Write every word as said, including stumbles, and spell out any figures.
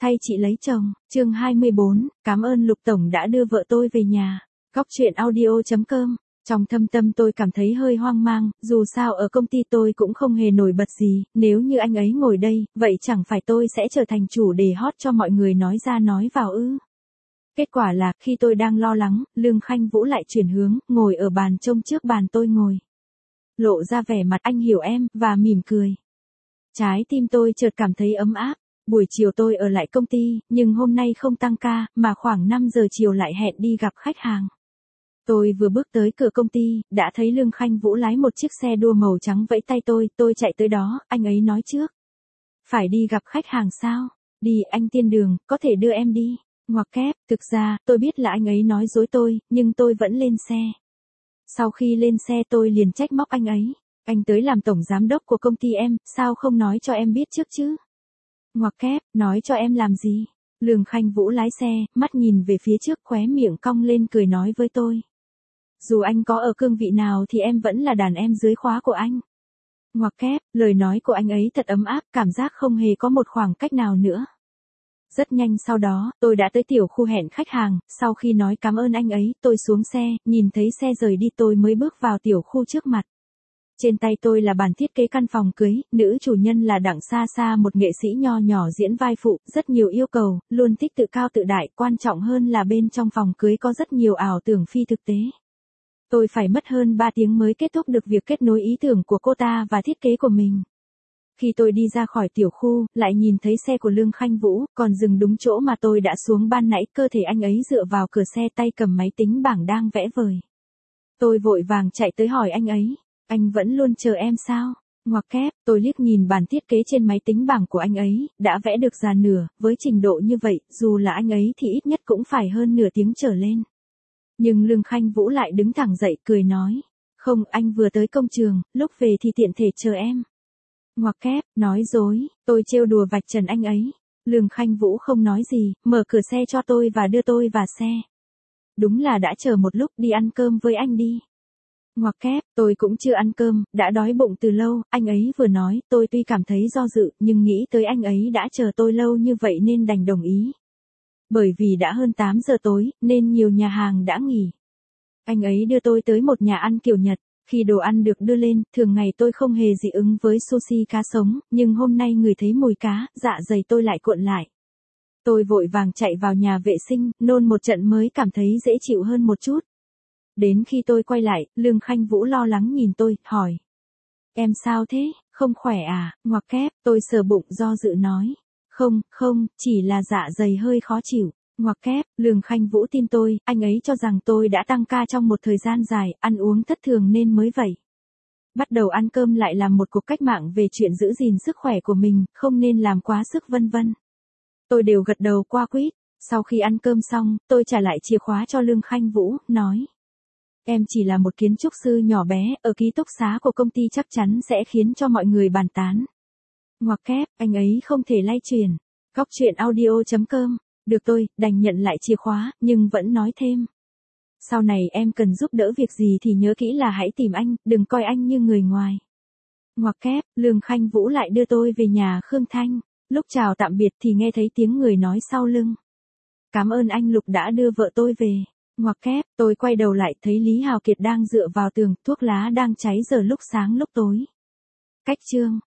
Thay chị lấy chồng, chương hai mươi bốn, cảm ơn Lục Tổng đã đưa vợ tôi về nhà. Góc truyện audio chấm com. Trong thâm tâm tôi cảm thấy hơi hoang mang, dù sao ở công ty tôi cũng không hề nổi bật gì, nếu như anh ấy ngồi đây, vậy chẳng phải tôi sẽ trở thành chủ đề hot cho mọi người nói ra nói vào ư. Kết quả là, khi tôi đang lo lắng, Lương Khanh Vũ lại chuyển hướng, ngồi ở bàn trông trước bàn tôi ngồi. Lộ ra vẻ mặt anh hiểu em, và mỉm cười. Trái tim tôi chợt cảm thấy ấm áp. Buổi chiều tôi ở lại công ty, nhưng hôm nay không tăng ca, mà khoảng năm giờ chiều lại hẹn đi gặp khách hàng. Tôi vừa bước tới cửa công ty, đã thấy Lương Khanh Vũ lái một chiếc xe đua màu trắng vẫy tay tôi, tôi chạy tới đó, anh ấy nói trước. Phải đi gặp khách hàng sao? Đi anh tiên đường, có thể đưa em đi. Ngoặc kép, thực ra, tôi biết là anh ấy nói dối tôi, nhưng tôi vẫn lên xe. Sau khi lên xe tôi liền trách móc anh ấy. Anh tới làm tổng giám đốc của công ty em, sao không nói cho em biết trước chứ? Ngoặc kép, nói cho em làm gì? Lương Khanh Vũ lái xe, mắt nhìn về phía trước, khóe miệng cong lên cười nói với tôi. Dù anh có ở cương vị nào thì em vẫn là đàn em dưới khóa của anh. Ngoặc kép, lời nói của anh ấy thật ấm áp, cảm giác không hề có một khoảng cách nào nữa. Rất nhanh sau đó, tôi đã tới tiểu khu hẹn khách hàng, sau khi nói cảm ơn anh ấy, tôi xuống xe, nhìn thấy xe rời đi tôi mới bước vào tiểu khu trước mặt. Trên tay tôi là bản thiết kế căn phòng cưới, nữ chủ nhân là Đặng Sa Sa, một nghệ sĩ nho nhỏ diễn vai phụ, rất nhiều yêu cầu, luôn thích tự cao tự đại, quan trọng hơn là bên trong phòng cưới có rất nhiều ảo tưởng phi thực tế. Tôi phải mất hơn ba tiếng mới kết thúc được việc kết nối ý tưởng của cô ta và thiết kế của mình. Khi tôi đi ra khỏi tiểu khu, lại nhìn thấy xe của Lương Khanh Vũ, còn dừng đúng chỗ mà tôi đã xuống ban nãy, cơ thể anh ấy dựa vào cửa xe, tay cầm máy tính bảng đang vẽ vời. Tôi vội vàng chạy tới hỏi anh ấy. Anh vẫn luôn chờ em sao? Ngoặc kép, tôi liếc nhìn bản thiết kế trên máy tính bảng của anh ấy, đã vẽ được già nửa, với trình độ như vậy, dù là anh ấy thì ít nhất cũng phải hơn nửa tiếng trở lên. Nhưng Lương Khanh Vũ lại đứng thẳng dậy, cười nói. Không, anh vừa tới công trường, lúc về thì tiện thể chờ em. Ngoặc kép, nói dối, tôi trêu đùa vạch trần anh ấy. Lương Khanh Vũ không nói gì, mở cửa xe cho tôi và đưa tôi vào xe. Đúng là đã chờ một lúc, đi ăn cơm với anh đi. Ngoặc kép, tôi cũng chưa ăn cơm, đã đói bụng từ lâu, anh ấy vừa nói, tôi tuy cảm thấy do dự, nhưng nghĩ tới anh ấy đã chờ tôi lâu như vậy nên đành đồng ý. Bởi vì đã hơn tám giờ tối, nên nhiều nhà hàng đã nghỉ. Anh ấy đưa tôi tới một nhà ăn kiểu Nhật, khi đồ ăn được đưa lên, thường ngày tôi không hề dị ứng với sushi cá sống, nhưng hôm nay ngửi thấy mùi cá, dạ dày tôi lại cuộn lại. Tôi vội vàng chạy vào nhà vệ sinh, nôn một trận mới cảm thấy dễ chịu hơn một chút. Đến khi tôi quay lại, Lương Khanh Vũ lo lắng nhìn tôi, hỏi. Em sao thế, không khỏe à? Ngoặc kép, tôi sờ bụng do dự nói. Không, không, chỉ là dạ dày hơi khó chịu. Ngoặc kép, Lương Khanh Vũ tin tôi, anh ấy cho rằng tôi đã tăng ca trong một thời gian dài, ăn uống thất thường nên mới vậy. Bắt đầu ăn cơm lại làm một cuộc cách mạng về chuyện giữ gìn sức khỏe của mình, không nên làm quá sức vân vân. Tôi đều gật đầu qua quýt. Sau khi ăn cơm xong, tôi trả lại chìa khóa cho Lương Khanh Vũ, nói. Em chỉ là một kiến trúc sư nhỏ bé, ở ký túc xá của công ty chắc chắn sẽ khiến cho mọi người bàn tán. Ngoặc kép, anh ấy không thể lay truyền. Góc truyện audio chấm com. Được tôi, đành nhận lại chìa khóa, nhưng vẫn nói thêm. Sau này em cần giúp đỡ việc gì thì nhớ kỹ là hãy tìm anh, đừng coi anh như người ngoài. Ngoặc kép, Lương Khanh Vũ lại đưa tôi về nhà Khương Thanh. Lúc chào tạm biệt thì nghe thấy tiếng người nói sau lưng. Cảm ơn anh Lục đã đưa vợ tôi về. Ngoặc kép, tôi quay đầu lại thấy Lý Hào Kiệt đang dựa vào tường, thuốc lá đang cháy giờ lúc sáng lúc tối. Cách chương.